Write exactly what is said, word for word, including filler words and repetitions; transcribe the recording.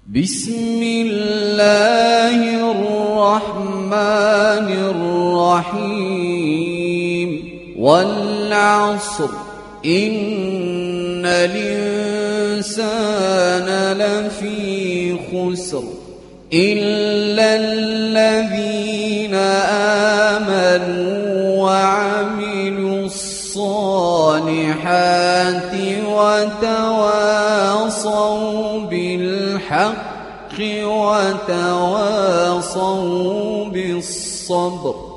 بسم الله الرحمن الرحيم والعصر إن الإنسان لفي خسر إلا الذين آمنوا وعملوا الصالحات وتواصوا بالحق وتواصوا بالصبر.